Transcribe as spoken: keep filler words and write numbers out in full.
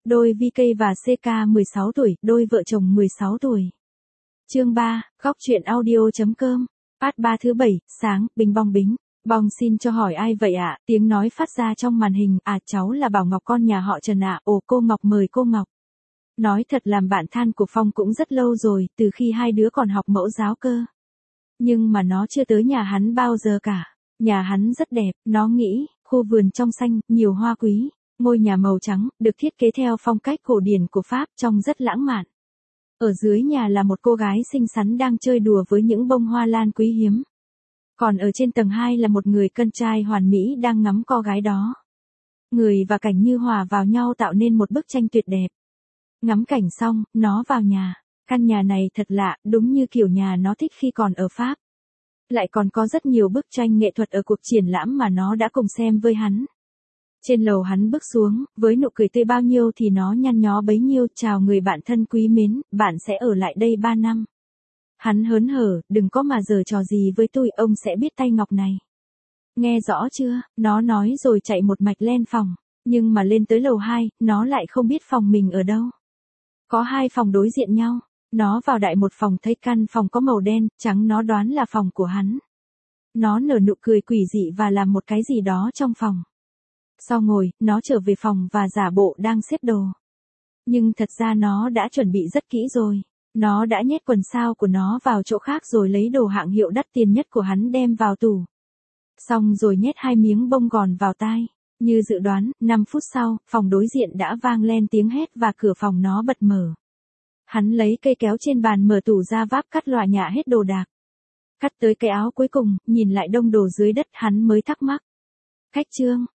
Đôi vê ca và xê ca mười sáu tuổi, đôi vợ chồng mười sáu tuổi. Chương ba, góc truyện audio chấm com. Phát ba thứ bảy, sáng, bình bong bính. Bong xin cho hỏi ai vậy ạ? À? Tiếng nói phát ra trong màn hình. À, cháu là Bảo Ngọc, con nhà họ Trần ạ. À. Ồ, cô Ngọc, mời cô Ngọc. Nói thật, làm bạn thân của Phong cũng rất lâu rồi, từ khi hai đứa còn học mẫu giáo cơ. Nhưng mà nó chưa tới nhà hắn bao giờ cả. Nhà hắn rất đẹp, nó nghĩ, khu vườn trong xanh, nhiều hoa quý. Ngôi nhà màu trắng, được thiết kế theo phong cách cổ điển của Pháp, trông rất lãng mạn. Ở dưới nhà là một cô gái xinh xắn đang chơi đùa với những bông hoa lan quý hiếm. Còn ở trên tầng hai là một người con trai hoàn mỹ đang ngắm cô gái đó. Người và cảnh như hòa vào nhau tạo nên một bức tranh tuyệt đẹp. Ngắm cảnh xong, nó vào nhà. Căn nhà này thật lạ, đúng như kiểu nhà nó thích khi còn ở Pháp. Lại còn có rất nhiều bức tranh nghệ thuật ở cuộc triển lãm mà nó đã cùng xem với hắn. Trên lầu hắn bước xuống, với nụ cười tươi bao nhiêu thì nó nhăn nhó bấy nhiêu. Chào người bạn thân quý mến, bạn sẽ ở lại đây ba năm. Hắn hớn hở, đừng có mà giở trò gì với tôi, ông sẽ biết tay ngọc này. Nghe rõ chưa, nó nói rồi chạy một mạch lên phòng. Nhưng mà lên tới lầu hai, nó lại không biết phòng mình ở đâu. Có hai phòng đối diện nhau. Nó vào đại một phòng thấy căn phòng có màu đen, trắng, nó đoán là phòng của hắn. Nó nở nụ cười quỷ dị và làm một cái gì đó trong phòng. Sau ngồi, nó trở về phòng và giả bộ đang xếp đồ. Nhưng thật ra nó đã chuẩn bị rất kỹ rồi. Nó đã nhét quần sao của nó vào chỗ khác rồi lấy đồ hạng hiệu đắt tiền nhất của hắn đem vào tủ. Xong rồi nhét hai miếng bông gòn vào tai. Như dự đoán, năm phút sau, phòng đối diện đã vang lên tiếng hét và cửa phòng nó bật mở. Hắn lấy cây kéo trên bàn mở tủ ra váp cắt lòa nhạ hết đồ đạc. Cắt tới cái áo cuối cùng, nhìn lại đống đồ dưới đất hắn mới thắc mắc. Khách trương,